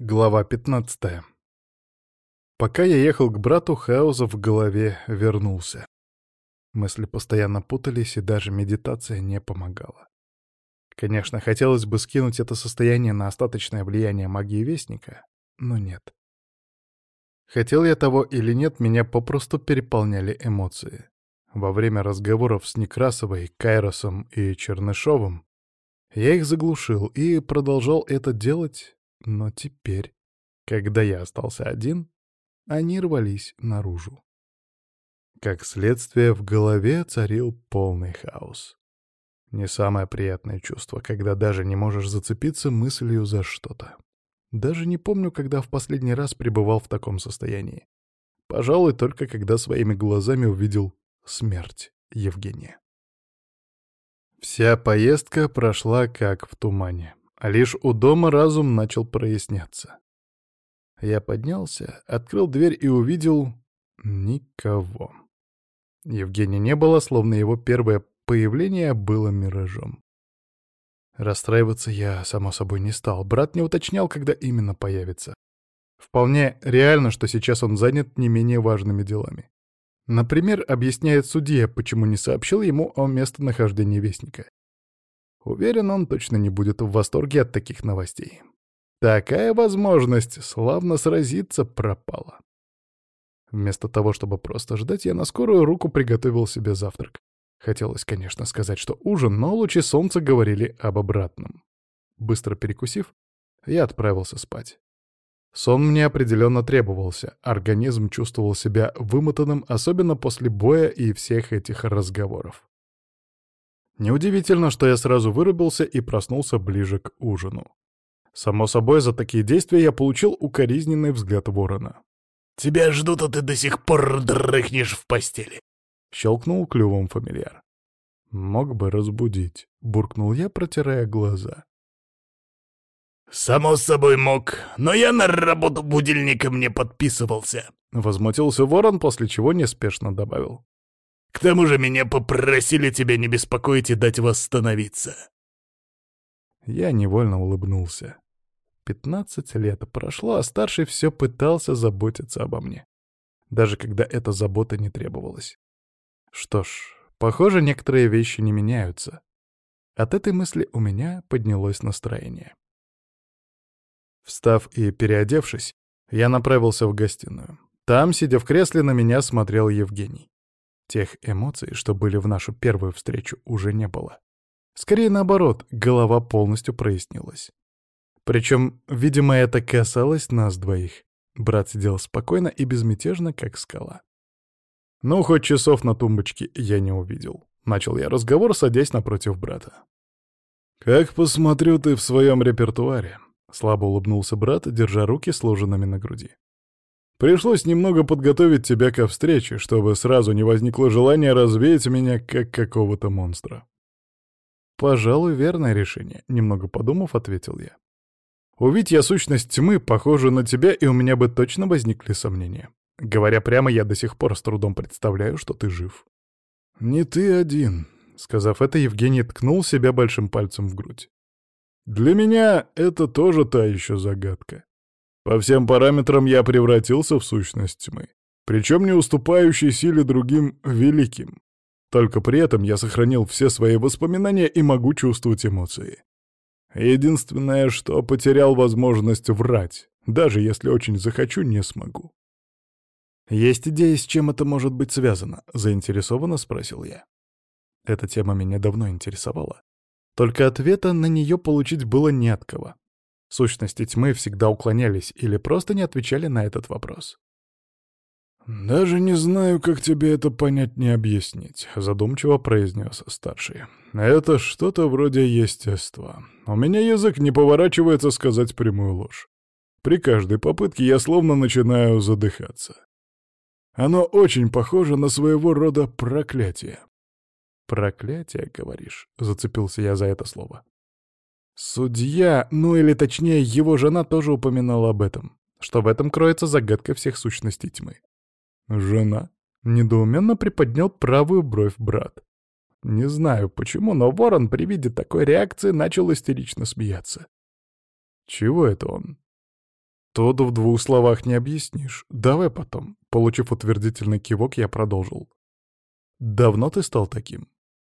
Глава 15. Пока я ехал к брату, хаос в голове вернулся. Мысли постоянно путались, и даже медитация не помогала. Конечно, хотелось бы скинуть это состояние на остаточное влияние магии Вестника, но нет. Хотел я того или нет, меня попросту переполняли эмоции. Во время разговоров с Некрасовой, Кайросом и Чернышовым я их заглушил и продолжал это делать, но теперь, когда я остался один, они рвались наружу. Как следствие, в голове царил полный хаос. Не самое приятное чувство, когда даже не можешь зацепиться мыслью за что-то. Даже не помню, когда в последний раз пребывал в таком состоянии. Пожалуй, только когда своими глазами увидел смерть Евгения. Вся поездка прошла как в тумане, а лишь у дома разум начал проясняться. Я поднялся, открыл дверь и увидел никого. Евгения не было, словно его первое появление было миражом. Расстраиваться я, само собой, не стал. Брат не уточнял, когда именно появится. Вполне реально, что сейчас он занят не менее важными делами. Например, объясняет судья, почему не сообщил ему о местонахождении Вестника. Уверен, он точно не будет в восторге от таких новостей. Такая возможность славно сразиться пропала. Вместо того, чтобы просто ждать, я на скорую руку приготовил себе завтрак. Хотелось, конечно, сказать, что ужин, но лучи солнца говорили об обратном. Быстро перекусив, я отправился спать. Сон мне определенно требовался, организм чувствовал себя вымотанным, особенно после боя и всех этих разговоров. Неудивительно, что я сразу вырубился и проснулся ближе к ужину. Само собой, за такие действия я получил укоризненный взгляд ворона. «Тебя ждут, а ты до сих пор дрыхнешь в постели!» — щелкнул клювом фамильяр. «Мог бы разбудить», — буркнул я, протирая глаза. «Само собой мог, но я на работу будильником не подписывался», — возмутился ворон, после чего неспешно добавил. «К тому же меня попросили тебя не беспокоить и дать восстановиться». Я невольно улыбнулся. 15 лет прошло, а старший все пытался заботиться обо мне. Даже когда эта забота не требовалась. Что ж, похоже, некоторые вещи не меняются. От этой мысли у меня поднялось настроение. Встав и переодевшись, я направился в гостиную. Там, сидя в кресле, на меня смотрел Евгений. Тех эмоций, что были в нашу первую встречу, уже не было. Скорее наоборот, голова полностью прояснилась. Причем, видимо, это касалось нас двоих. Брат сидел спокойно и безмятежно, как скала. Ну, хоть часов на тумбочке я не увидел. Начал я разговор, садясь напротив брата. «Как посмотрю, ты в своем репертуаре», — слабо улыбнулся брат, держа руки сложенными на груди. «Пришлось немного подготовить тебя ко встрече, чтобы сразу не возникло желания развеять меня, как какого-то монстра». «Пожалуй, верное решение», — немного подумав, ответил я. «Увидь я сущность тьмы, похожую на тебя, и у меня бы точно возникли сомнения. Говоря прямо, я до сих пор с трудом представляю, что ты жив». «Не ты один», — сказав это, Евгений ткнул себя большим пальцем в грудь. «Для меня это тоже та еще загадка. По всем параметрам я превратился в сущность тьмы, причем не уступающей силе другим великим. Только при этом я сохранил все свои воспоминания и могу чувствовать эмоции. Единственное, что потерял возможность врать, даже если очень захочу, не смогу». «Есть идея, с чем это может быть связано?» — заинтересованно спросил я. Эта тема меня давно интересовала. Только ответа на нее получить было не от кого. Сущности тьмы всегда уклонялись или просто не отвечали на этот вопрос. «Даже не знаю, как тебе это понять не объяснить», — задумчиво произнес старший. «Это что-то вроде естества. У меня язык не поворачивается сказать прямую ложь. При каждой попытке я словно начинаю задыхаться. Оно очень похоже на своего рода проклятие». «Проклятие, говоришь?» — зацепился я за это слово. Судья, ну или точнее его жена, тоже упоминала об этом, что в этом кроется загадка всех сущностей тьмы. «Жена?» — недоуменно приподнял правую бровь брат. Не знаю почему, но ворон при виде такой реакции начал истерично смеяться. «Чего это он?» Тут в двух словах не объяснишь. Давай потом. Получив утвердительный кивок, я продолжил. Давно ты стал таким?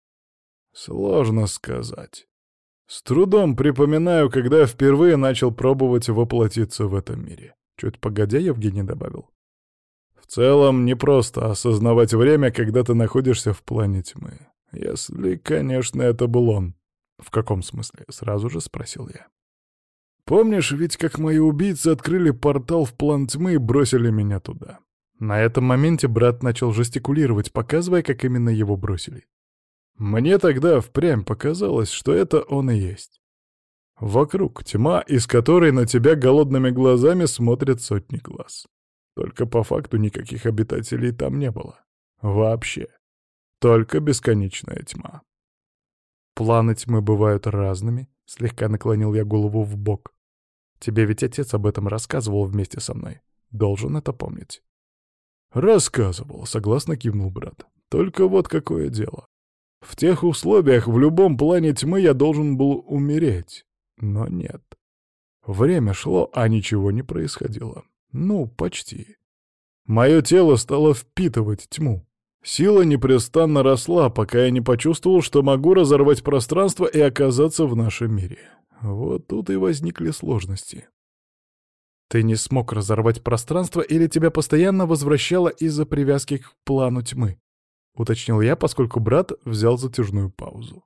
Сложно сказать. С трудом припоминаю, когда впервые начал пробовать воплотиться в этом мире. Чуть погодя, Евгений добавил. В целом, не просто осознавать время, когда ты находишься в плане тьмы. Если, конечно, это был он. В каком смысле? Сразу же спросил я. Помнишь ведь, как мои убийцы открыли портал в план тьмы и бросили меня туда? На этом моменте брат начал жестикулировать, показывая, как именно его бросили. Мне тогда впрямь показалось, что это он и есть. Вокруг тьма, из которой на тебя голодными глазами смотрят сотни глаз. Только по факту никаких обитателей там не было. Вообще. Только бесконечная тьма. Планы тьмы бывают разными, слегка наклонил я голову в бок. Тебе ведь отец об этом рассказывал вместе со мной. Должен это помнить. Рассказывал, согласно кивнул брат. Только вот какое дело. В тех условиях в любом плане тьмы я должен был умереть. Но нет. Время шло, а ничего не происходило. Ну, почти. Мое тело стало впитывать тьму. Сила непрестанно росла, пока я не почувствовал, что могу разорвать пространство и оказаться в нашем мире. Вот тут и возникли сложности. Ты не смог разорвать пространство или тебя постоянно возвращало из-за привязки к плану тьмы? Уточнил я, поскольку брат взял затяжную паузу.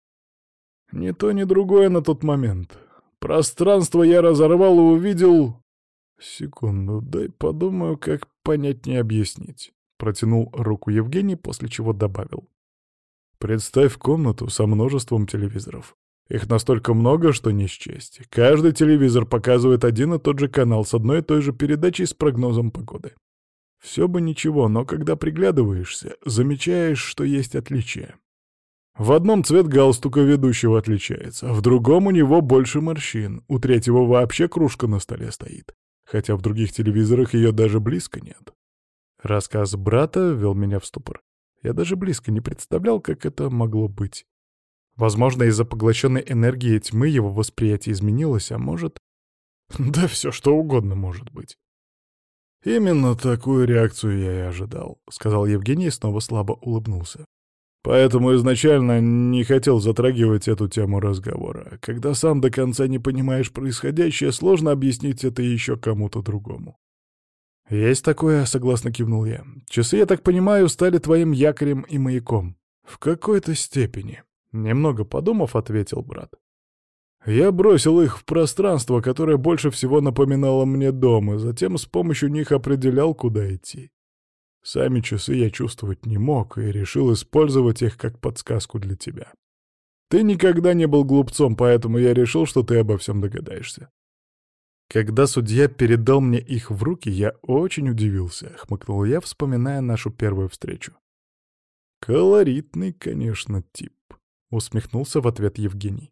Ни то, ни другое на тот момент. Пространство я разорвал и увидел... Секунду, дай подумаю, как понятнее объяснить. Протянул руку Евгений, после чего добавил. Представь комнату со множеством телевизоров. Их настолько много, что не счесть. Каждый телевизор показывает один и тот же канал с одной и той же передачей с прогнозом погоды. Все бы ничего, но когда приглядываешься, замечаешь, что есть отличия. В одном цвет галстука ведущего отличается, в другом у него больше морщин, у третьего вообще кружка на столе стоит, хотя в других телевизорах ее даже близко нет. Рассказ брата ввел меня в ступор. Я даже близко не представлял, как это могло быть. Возможно, из-за поглощенной энергии тьмы его восприятие изменилось, а может... Да все что угодно может быть. «Именно такую реакцию я и ожидал», — сказал Евгений и снова слабо улыбнулся. «Поэтому изначально не хотел затрагивать эту тему разговора. Когда сам до конца не понимаешь происходящее, сложно объяснить это еще кому-то другому». «Есть такое», — согласно кивнул я. «Часы, я так понимаю, стали твоим якорем и маяком». «В какой-то степени», — немного подумав, ответил брат. Я бросил их в пространство, которое больше всего напоминало мне дом, и затем с помощью них определял, куда идти. Сами часы я чувствовать не мог, и решил использовать их как подсказку для тебя. Ты никогда не был глупцом, поэтому я решил, что ты обо всем догадаешься. Когда судья передал мне их в руки, я очень удивился, хмыкнул я, вспоминая нашу первую встречу. Колоритный, конечно, тип, усмехнулся в ответ Евгений.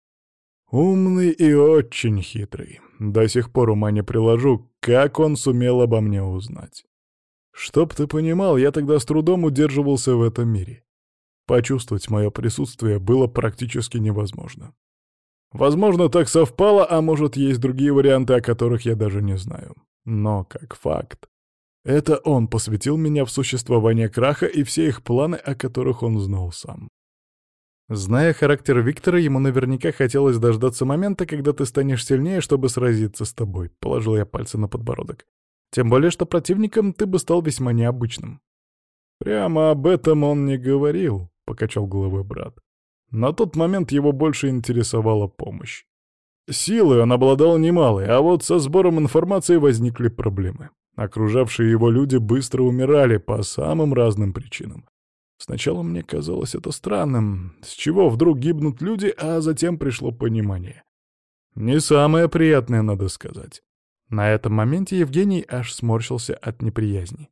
Умный и очень хитрый. До сих пор ума не приложу, как он сумел обо мне узнать. Чтоб ты понимал, я тогда с трудом удерживался в этом мире. Почувствовать мое присутствие было практически невозможно. Возможно, так совпало, а может, есть другие варианты, о которых я даже не знаю. Но, как факт, это он посвятил меня в существование Краха и все их планы, о которых он знал сам. Зная характер Виктора, ему наверняка хотелось дождаться момента, когда ты станешь сильнее, чтобы сразиться с тобой. Положил я пальцы на подбородок. Тем более, что противником ты бы стал весьма необычным. Прямо об этом он не говорил, покачал головой брат. На тот момент его больше интересовала помощь. Силой он обладал немалой, а вот со сбором информации возникли проблемы. Окружавшие его люди быстро умирали по самым разным причинам. Сначала мне казалось это странным, с чего вдруг гибнут люди, а затем пришло понимание. Не самое приятное, надо сказать. На этом моменте Евгений аж сморщился от неприязни.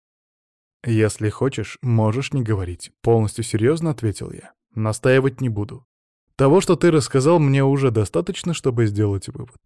«Если хочешь, можешь не говорить», — полностью серьезно ответил я. «Настаивать не буду. Того, что ты рассказал, мне уже достаточно, чтобы сделать вывод».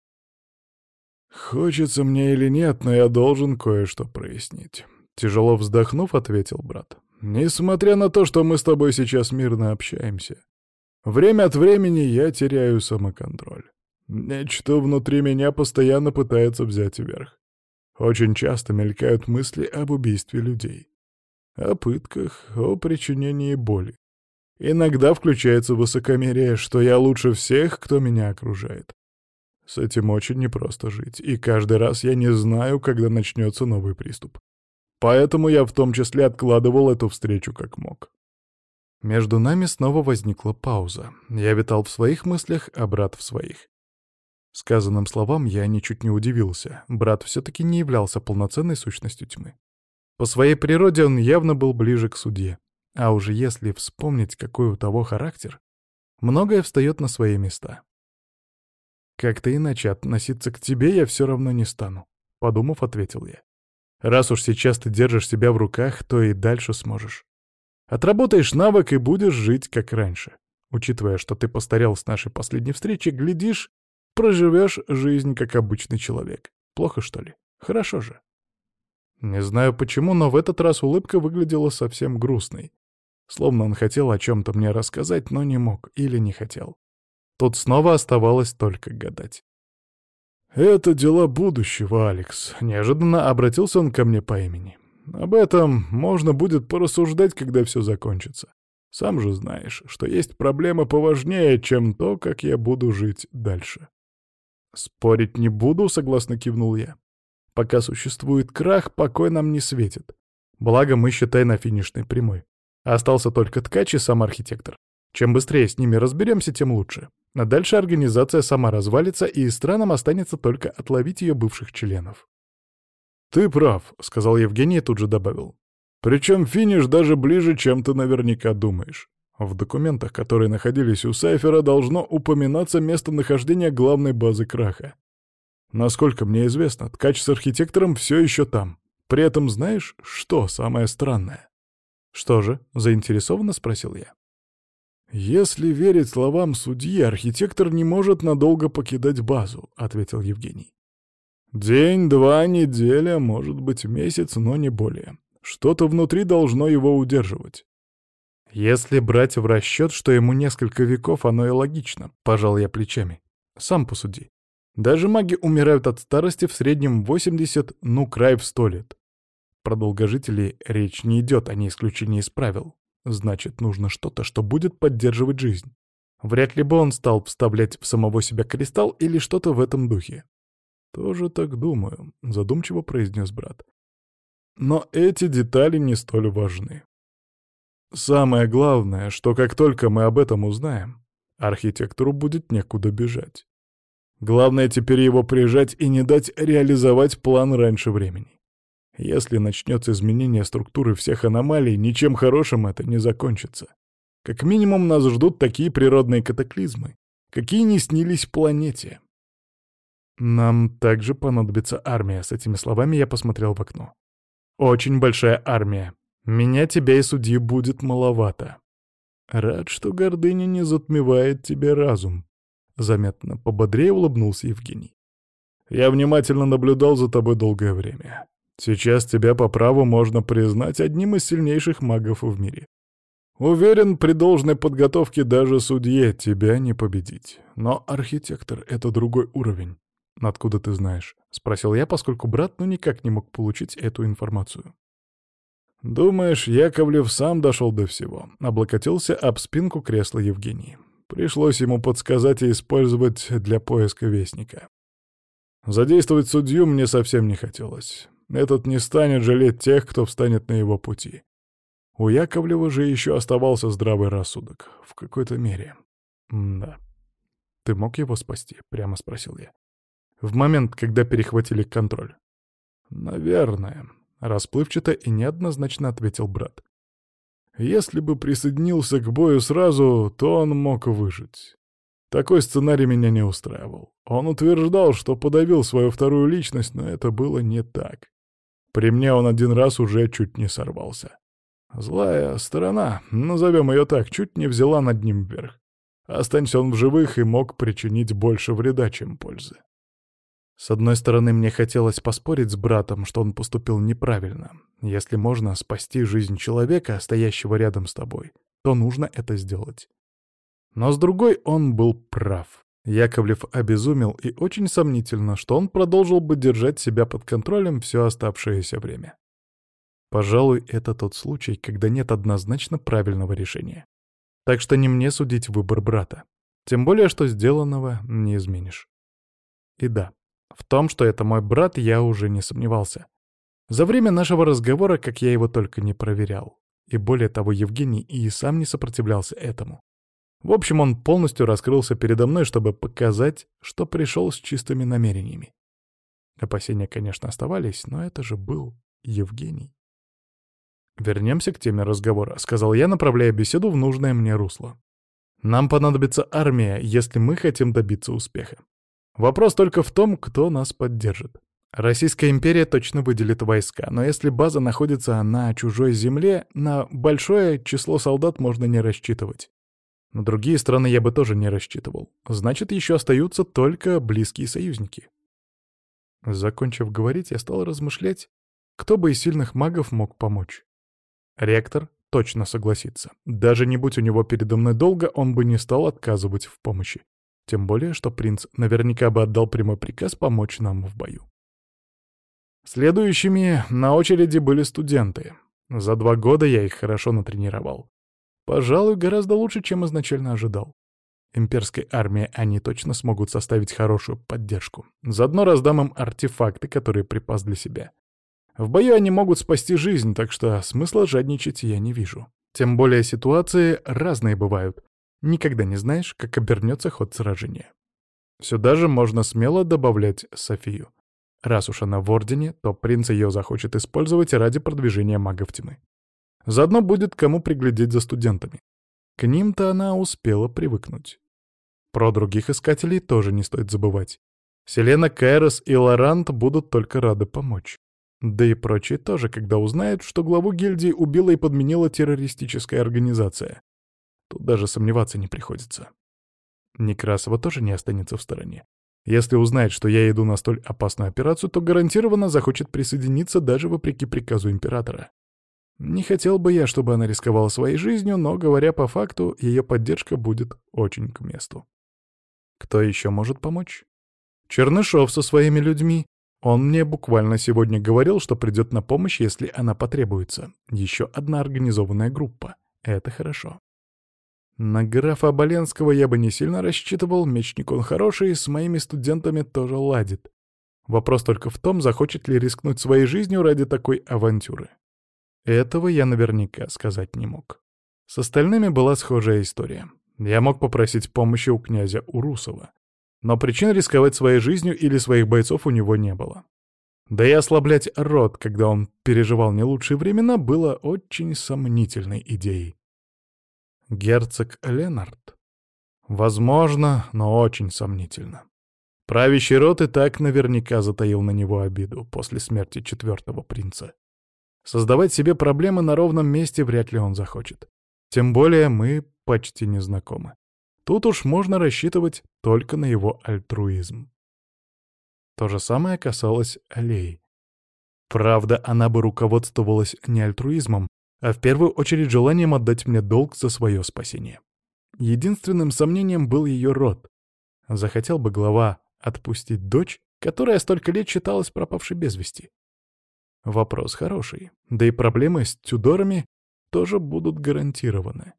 «Хочется мне или нет, но я должен кое-что прояснить», — тяжело вздохнув, ответил брат. «Несмотря на то, что мы с тобой сейчас мирно общаемся, время от времени я теряю самоконтроль. Нечто внутри меня постоянно пытается взять верх. Очень часто мелькают мысли об убийстве людей, о пытках, о причинении боли. Иногда включается высокомерие, что я лучше всех, кто меня окружает. С этим очень непросто жить, и каждый раз я не знаю, когда начнется новый приступ. Поэтому я в том числе откладывал эту встречу как мог. Между нами снова возникла пауза. Я витал в своих мыслях, а брат в своих. Сказанным словам я ничуть не удивился. Брат все-таки не являлся полноценной сущностью тьмы. По своей природе он явно был ближе к судье. А уже если вспомнить, какой у того характер, многое встает на свои места. «Как-то иначе относиться к тебе я все равно не стану», — подумав, ответил я. «Раз уж сейчас ты держишь себя в руках, то и дальше сможешь. Отработаешь навык и будешь жить как раньше. Учитывая, что ты постарел с нашей последней встречи, глядишь, проживешь жизнь как обычный человек. Плохо, что ли? Хорошо же». Не знаю почему, но в этот раз улыбка выглядела совсем грустной. Словно он хотел о чем-то мне рассказать, но не мог или не хотел. Тут снова оставалось только гадать. «Это дела будущего, Алекс», — неожиданно обратился он ко мне по имени. «Об этом можно будет порассуждать, когда все закончится. Сам же знаешь, что есть проблемы поважнее, чем то, как я буду жить дальше». «Спорить не буду», — согласно кивнул я. «Пока существует крах, покой нам не светит. Благо мы, считай, на финишной прямой. Остался только ткач и сам архитектор. Чем быстрее с ними разберемся, тем лучше. А дальше организация сама развалится, и странам останется только отловить ее бывших членов». «Ты прав», — сказал Евгений и тут же добавил. «Причем финиш даже ближе, чем ты наверняка думаешь. В документах, которые находились у Сайфера, должно упоминаться местонахождение главной базы краха. Насколько мне известно, ткач с архитектором все еще там. При этом знаешь, что самое странное?» «Что же?» — заинтересованно спросил я. «Если верить словам судьи, архитектор не может надолго покидать базу», — ответил Евгений. «День, два, неделя, может быть, месяц, но не более. Что-то внутри должно его удерживать». «Если брать в расчет, что ему несколько веков, оно и логично», — пожал я плечами. «Сам посуди. Даже маги умирают от старости в среднем 80, ну, край в 100 лет. Про долгожителей речь не идет, они исключение из правил. Значит, нужно что-то, что будет поддерживать жизнь. Вряд ли бы он стал вставлять в самого себя кристалл или что-то в этом духе». «Тоже так думаю», — задумчиво произнес брат. «Но эти детали не столь важны. Самое главное, что как только мы об этом узнаем, архитектору будет некуда бежать. Главное теперь его прижать и не дать реализовать план раньше времени. Если начнется изменение структуры всех аномалий, ничем хорошим это не закончится. Как минимум нас ждут такие природные катаклизмы, какие не снились планете». «Нам также понадобится армия», — с этими словами я посмотрел в окно. «Очень большая армия. Меня, тебя и судьи будет маловато». «Рад, что гордыня не затмевает тебе разум», — заметно пободрее улыбнулся Евгений. «Я внимательно наблюдал за тобой долгое время. Сейчас тебя по праву можно признать одним из сильнейших магов в мире. Уверен, при должной подготовке даже судье тебя не победить. Но архитектор — это другой уровень». «Откуда ты знаешь?» — спросил я, поскольку брат никак не мог получить эту информацию. «Думаешь, Яковлев сам дошел до всего?» — облокотился об спинку кресла Евгений. Пришлось ему подсказать и использовать для поиска вестника. Задействовать судью мне совсем не хотелось. Этот не станет жалеть тех, кто встанет на его пути. У Яковлева же еще оставался здравый рассудок. В какой-то мере. Да. «Ты мог его спасти?» — прямо спросил я. «В момент, когда перехватили контроль». «Наверное», — расплывчато и неоднозначно ответил брат. «Если бы присоединился к бою сразу, то он мог выжить. Такой сценарий меня не устраивал. Он утверждал, что подавил свою вторую личность, но это было не так. При мне он один раз уже чуть не сорвался. Злая сторона, назовем ее так, чуть не взяла над ним вверх. Останься он в живых и мог причинить больше вреда, чем пользы». С одной стороны, мне хотелось поспорить с братом, что он поступил неправильно. Если можно спасти жизнь человека, стоящего рядом с тобой, то нужно это сделать. Но с другой, он был прав. Яковлев обезумел, и очень сомнительно, что он продолжил бы держать себя под контролем все оставшееся время. Пожалуй, это тот случай, когда нет однозначно правильного решения. Так что не мне судить выбор брата. Тем более, что сделанного не изменишь. И да, в том, что это мой брат, я уже не сомневался. За время нашего разговора, как я его только не проверял. И более того, Евгений и сам не сопротивлялся этому. В общем, он полностью раскрылся передо мной, чтобы показать, что пришел с чистыми намерениями. Опасения, конечно, оставались, но это же был Евгений. «Вернемся к теме разговора», — сказал я, направляя беседу в нужное мне русло. «Нам понадобится армия, если мы хотим добиться успеха. Вопрос только в том, кто нас поддержит. Российская империя точно выделит войска, но если база находится на чужой земле, на большое число солдат можно не рассчитывать. На другие страны я бы тоже не рассчитывал. Значит, еще остаются только близкие союзники». Закончив говорить, я стал размышлять, кто бы из сильных магов мог помочь. Ректор точно согласится. Даже не будь у него передо мной долго, он бы не стал отказывать в помощи. Тем более, что принц наверняка бы отдал прямой приказ помочь нам в бою. Следующими на очереди были студенты. За 2 года я их хорошо натренировал. Пожалуй, гораздо лучше, чем изначально ожидал. Имперской армии они точно смогут составить хорошую поддержку. Заодно раздам им артефакты, которые припас для себя. В бою они могут спасти жизнь, так что смысла жадничать я не вижу. Тем более ситуации разные бывают. Никогда не знаешь, как обернется ход сражения. Сюда же можно смело добавлять Софию. Раз уж она в Ордене, то принц ее захочет использовать ради продвижения магов тьмы. Заодно будет кому приглядеть за студентами. К ним-то она успела привыкнуть. Про других искателей тоже не стоит забывать. Селена, Кайрос и Лорант будут только рады помочь. Да и прочие тоже, когда узнают, что главу гильдии убила и подменила террористическая организация. Тут даже сомневаться не приходится. Некрасова тоже не останется в стороне. Если узнает, что я иду на столь опасную операцию, то гарантированно захочет присоединиться даже вопреки приказу императора. Не хотел бы я, чтобы она рисковала своей жизнью, но, говоря по факту, ее поддержка будет очень к месту. Кто еще может помочь? Чернышов со своими людьми. Он мне буквально сегодня говорил, что придет на помощь, если она потребуется. Еще одна организованная группа. Это хорошо. На графа Оболенского я бы не сильно рассчитывал, мечник он хороший, с моими студентами тоже ладит. Вопрос только в том, захочет ли рискнуть своей жизнью ради такой авантюры. Этого я наверняка сказать не мог. С остальными была схожая история. Я мог попросить помощи у князя Урусова. Но причин рисковать своей жизнью или своих бойцов у него не было. Да и ослаблять род, когда он переживал не лучшие времена, было очень сомнительной идеей. Герцог Ленард? Возможно, но очень сомнительно. Правящий род и так наверняка затаил на него обиду после смерти 4-го принца. Создавать себе проблемы на ровном месте вряд ли он захочет. Тем более мы почти не знакомы. Тут уж можно рассчитывать только на его альтруизм. То же самое касалось Аллеи. Правда, она бы руководствовалась не альтруизмом, а в первую очередь желанием отдать мне долг за свое спасение. Единственным сомнением был ее род. Захотел бы глава отпустить дочь, которая столько лет считалась пропавшей без вести? Вопрос хороший, да и проблемы с Тюдорами тоже будут гарантированы.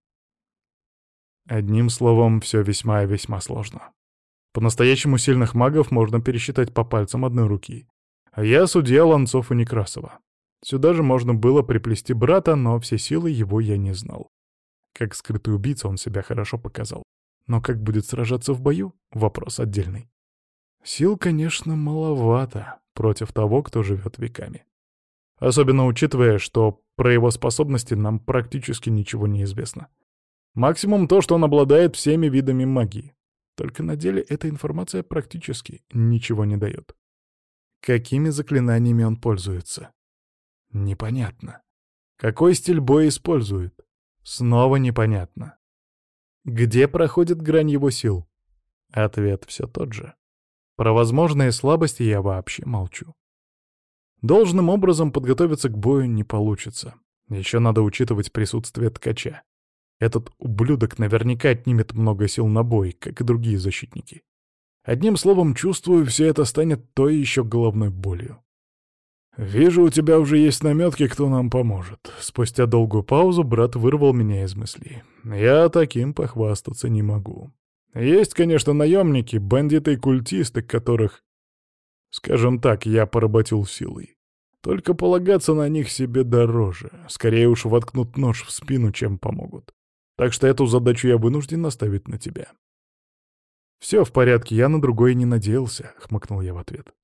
Одним словом, все весьма и весьма сложно. По-настоящему сильных магов можно пересчитать по пальцам одной руки. А я судья Ланцов и Некрасова. Сюда же можно было приплести брата, но все силы его я не знал. Как скрытый убийца он себя хорошо показал. Но как будет сражаться в бою — вопрос отдельный. Сил, конечно, маловато против того, кто живет веками. Особенно учитывая, что про его способности нам практически ничего не известно. Максимум то, что он обладает всеми видами магии. Только на деле эта информация практически ничего не дает. Какими заклинаниями он пользуется? Непонятно. Какой стиль боя использует? Снова непонятно. Где проходит грань его сил? Ответ все тот же. Про возможные слабости я вообще молчу. Должным образом подготовиться к бою не получится. Еще надо учитывать присутствие ткача. Этот ублюдок наверняка отнимет много сил на бой, как и другие защитники. Одним словом, чувствую, все это станет той еще головной болью. «Вижу, у тебя уже есть намётки, кто нам поможет». Спустя долгую паузу брат вырвал меня из мыслей. «Я таким похвастаться не могу. Есть, конечно, наемники, бандиты и культисты, которых, скажем так, я поработил силой. Только полагаться на них себе дороже. Скорее уж воткнут нож в спину, чем помогут. Так что эту задачу я вынужден оставить на тебя». «Все в порядке, я на другое не надеялся», — хмыкнул я в ответ.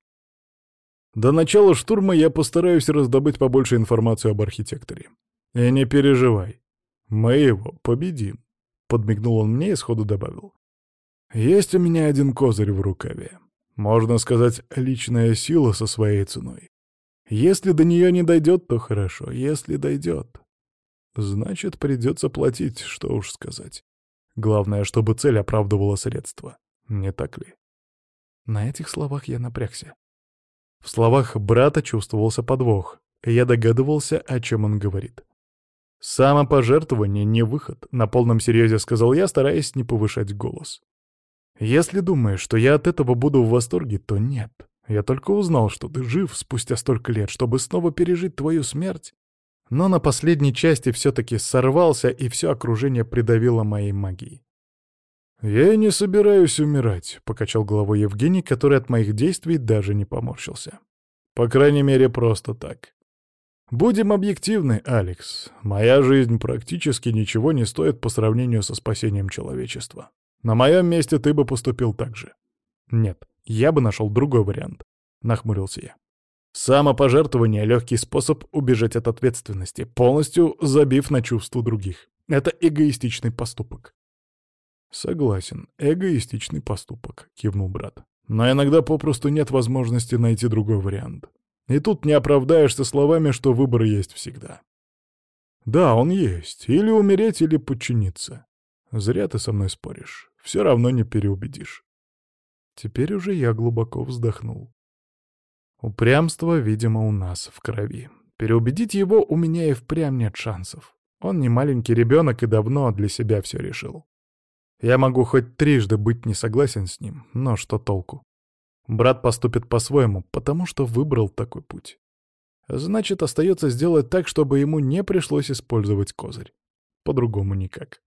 «До начала штурма я постараюсь раздобыть побольше информации об архитекторе. И не переживай, мы его победим», — подмигнул он мне и сходу добавил. «Есть у меня один козырь в рукаве. Можно сказать, личная сила со своей ценой. Если до нее не дойдет, то хорошо. Если дойдет, значит, придется платить, что уж сказать. Главное, чтобы цель оправдывала средства. Не так ли?» На этих словах я напрягся. В словах брата чувствовался подвох, и я догадывался, о чем он говорит. «Самопожертвование — не выход», — на полном серьезе сказал я, стараясь не повышать голос. «Если думаешь, что я от этого буду в восторге, то нет. Я только узнал, что ты жив спустя столько лет, чтобы снова пережить твою смерть. Но на последней части все-таки сорвался, и все окружение придавило моей магией». «Я и не собираюсь умирать», — покачал головой Евгений, который от моих действий даже не поморщился. «По крайней мере, просто так. Будем объективны, Алекс. Моя жизнь практически ничего не стоит по сравнению со спасением человечества. На моем месте ты бы поступил так же». «Нет, я бы нашел другой вариант», — нахмурился я. «Самопожертвование — легкий способ убежать от ответственности, полностью забив на чувства других. Это эгоистичный поступок». «Согласен, эгоистичный поступок», — кивнул брат. «Но иногда попросту нет возможности найти другой вариант. И тут не оправдаешься словами, что выбор есть всегда. Да, он есть. Или умереть, или подчиниться. Зря ты со мной споришь. Все равно не переубедишь». Теперь уже я глубоко вздохнул. Упрямство, видимо, у нас в крови. Переубедить его у меня и впрямь нет шансов. Он не маленький ребенок и давно для себя все решил. Я могу хоть трижды быть не согласен с ним, но что толку? Брат поступит по-своему, потому что выбрал такой путь. Значит, остается сделать так, чтобы ему не пришлось использовать козырь. По-другому никак.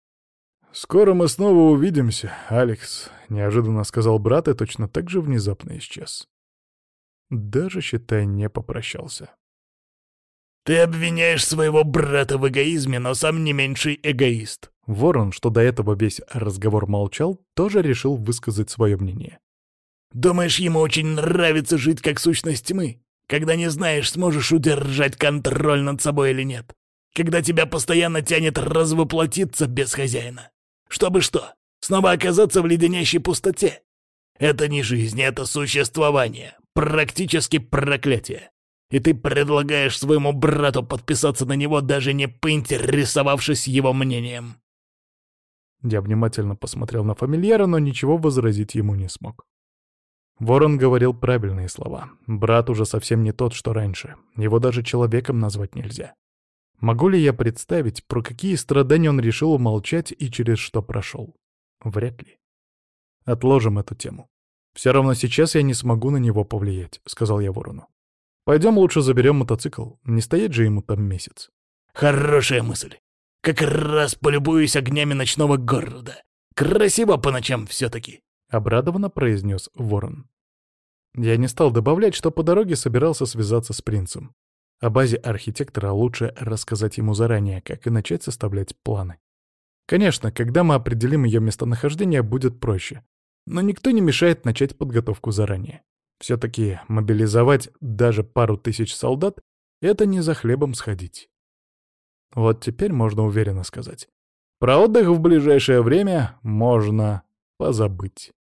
«Скоро мы снова увидимся, Алекс», — неожиданно сказал брат и точно так же внезапно исчез. Даже, считай, не попрощался. «Ты обвиняешь своего брата в эгоизме, но сам не меньший эгоист». Ворон, что до этого весь разговор молчал, тоже решил высказать свое мнение. «Думаешь, ему очень нравится жить как сущность тьмы, когда не знаешь, сможешь удержать контроль над собой или нет? Когда тебя постоянно тянет развоплотиться без хозяина? Чтобы что, снова оказаться в леденящей пустоте? Это не жизнь, это существование, практически проклятие. И ты предлагаешь своему брату подписаться на него, даже не поинтересовавшись его мнением». Я внимательно посмотрел на фамильяра, но ничего возразить ему не смог. Ворон говорил правильные слова. Брат уже совсем не тот, что раньше. Его даже человеком назвать нельзя. Могу ли я представить, про какие страдания он решил умолчать и через что прошел? Вряд ли. Отложим эту тему. Все равно сейчас я не смогу на него повлиять, сказал я Ворону. Пойдем лучше заберем мотоцикл. Не стоять же ему там месяц. «Хорошая мысль. Как раз полюбуюсь огнями ночного города. Красиво по ночам все-таки», — обрадованно произнес Ворон. Я не стал добавлять, что по дороге собирался связаться с принцем. О базе архитектора лучше рассказать ему заранее, как и начать составлять планы. Конечно, когда мы определим ее местонахождение, будет проще. Но никто не мешает начать подготовку заранее. Все-таки мобилизовать даже пару тысяч солдат — это не за хлебом сходить. Вот теперь можно уверенно сказать. Про отдых в ближайшее время можно позабыть.